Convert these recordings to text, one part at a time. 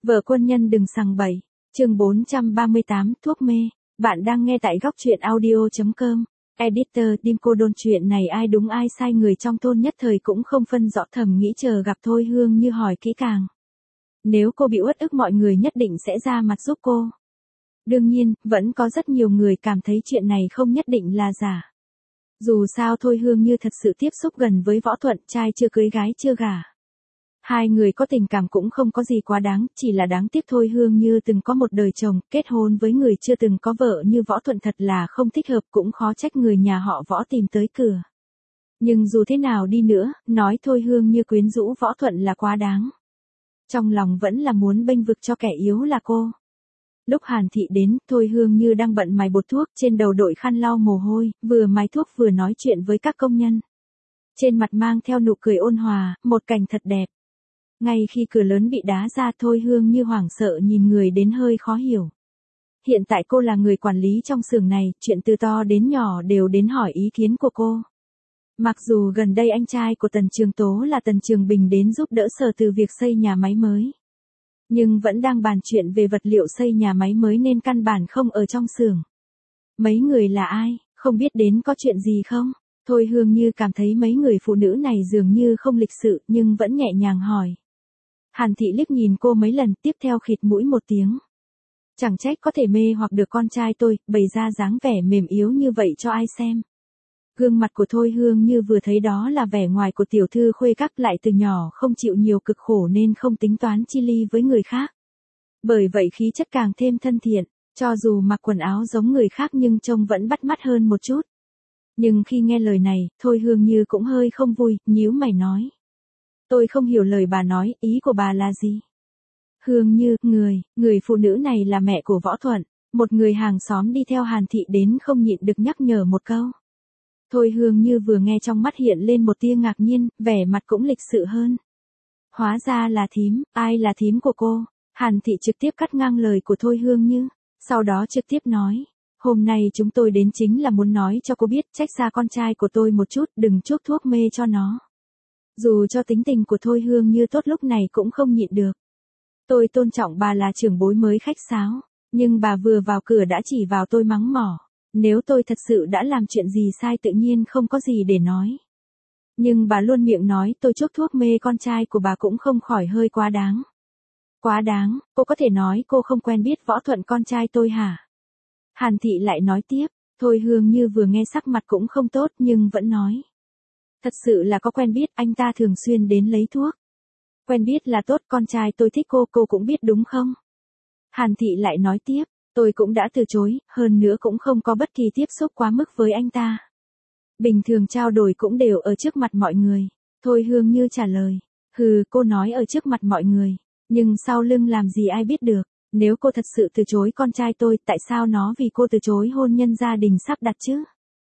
Vợ quân nhân đừng sằng bậy. Chương 438, thuốc mê. Bạn đang nghe tại góc truyện audio.com. Editor Dimco Đôn, chuyện này ai đúng ai sai, người trong thôn nhất thời cũng không phân rõ, thầm nghĩ chờ gặp Thôi Hương Như hỏi kỹ càng. Nếu cô bị uất ức mọi người nhất định sẽ ra mặt giúp cô. Đương nhiên, vẫn có rất nhiều người cảm thấy chuyện này không nhất định là giả. Dù sao Thôi Hương Như thật sự tiếp xúc gần với Võ Thuận, trai chưa cưới gái chưa gả. Hai người có tình cảm cũng không có gì quá đáng, chỉ là đáng tiếc Thôi Hương Như từng có một đời chồng, kết hôn với người chưa từng có vợ như Võ Thuận thật là không thích hợp, cũng khó trách người nhà họ Võ tìm tới cửa. Nhưng dù thế nào đi nữa, nói Thôi Hương Như quyến rũ Võ Thuận là quá đáng. Trong lòng vẫn là muốn bênh vực cho kẻ yếu là cô. Lúc Hàn Thị đến, Thôi Hương Như đang bận mài bột thuốc, trên đầu đội khăn lau mồ hôi, vừa mài thuốc vừa nói chuyện với các công nhân. Trên mặt mang theo nụ cười ôn hòa, một cảnh thật đẹp. Ngay khi cửa lớn bị đá ra, Thôi Hương Như hoảng sợ nhìn người đến hơi khó hiểu. Hiện tại cô là người quản lý trong xưởng này, chuyện từ to đến nhỏ đều đến hỏi ý kiến của cô. Mặc dù gần đây anh trai của Tần Trường Tố là Tần Trường Bình đến giúp đỡ Sở Từ việc xây nhà máy mới. Nhưng vẫn đang bàn chuyện về vật liệu xây nhà máy mới nên căn bản không ở trong xưởng. Mấy người là ai, không biết đến có chuyện gì không? Thôi Hương Như cảm thấy mấy người phụ nữ này dường như không lịch sự nhưng vẫn nhẹ nhàng hỏi. Hàn Thị liếc nhìn cô mấy lần, tiếp theo khịt mũi một tiếng. Chẳng trách có thể mê hoặc được con trai tôi, bày ra dáng vẻ mềm yếu như vậy cho ai xem. Gương mặt của Thôi Hương Như vừa thấy đó là vẻ ngoài của tiểu thư khuê các, lại từ nhỏ không chịu nhiều cực khổ nên không tính toán chi ly với người khác. Bởi vậy khí chất càng thêm thân thiện, cho dù mặc quần áo giống người khác nhưng trông vẫn bắt mắt hơn một chút. Nhưng khi nghe lời này, Thôi Hương Như cũng hơi không vui, nhíu mày nói. Tôi không hiểu lời bà nói, ý của bà là gì? Hương Như, người phụ nữ này là mẹ của Võ Thuận, một người hàng xóm đi theo Hàn Thị đến không nhịn được nhắc nhở một câu. Thôi Hương Như vừa nghe trong mắt hiện lên một tia ngạc nhiên, vẻ mặt cũng lịch sự hơn. Hóa ra là thím, ai là thím của cô? Hàn Thị trực tiếp cắt ngang lời của Thôi Hương Như, sau đó trực tiếp nói. Hôm nay chúng tôi đến chính là muốn nói cho cô biết, trách xa con trai của tôi một chút, đừng chuốc thuốc mê cho nó. Dù cho tính tình của Thôi Hương Như tốt lúc này cũng không nhịn được. Tôi tôn trọng bà là trưởng bối mới khách sáo, nhưng bà vừa vào cửa đã chỉ vào tôi mắng mỏ. Nếu tôi thật sự đã làm chuyện gì sai tự nhiên không có gì để nói. Nhưng bà luôn miệng nói tôi chuốc thuốc mê con trai của bà cũng không khỏi hơi quá đáng. Quá đáng, cô có thể nói cô không quen biết Võ Thuận con trai tôi hả? Hàn Thị lại nói tiếp, Thôi Hương Như vừa nghe sắc mặt cũng không tốt nhưng vẫn nói. Thật sự là có quen biết, anh ta thường xuyên đến lấy thuốc. Quen biết là tốt, con trai tôi thích cô cũng biết đúng không? Hàn Thị lại nói tiếp, tôi cũng đã từ chối, hơn nữa cũng không có bất kỳ tiếp xúc quá mức với anh ta. Bình thường trao đổi cũng đều ở trước mặt mọi người. Thôi Hương Như trả lời, cô nói ở trước mặt mọi người, nhưng sau lưng làm gì ai biết được. Nếu cô thật sự từ chối con trai tôi, tại sao nó vì cô từ chối hôn nhân gia đình sắp đặt chứ?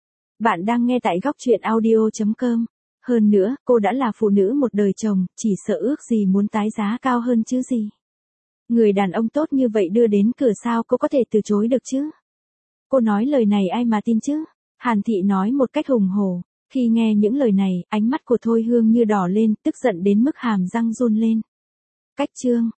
Bạn đang nghe tại góc truyện audio.com. Hơn nữa, cô đã là phụ nữ một đời chồng, chỉ sợ ước gì muốn tái giá cao hơn chứ gì. Người đàn ông tốt như vậy đưa đến cửa sao cô có thể từ chối được chứ? Cô nói lời này ai mà tin chứ? Hàn Thị nói một cách hùng hổ. Khi nghe những lời này, ánh mắt của Thôi Hương Như đỏ lên, tức giận đến mức hàm răng run lên. Cách chương.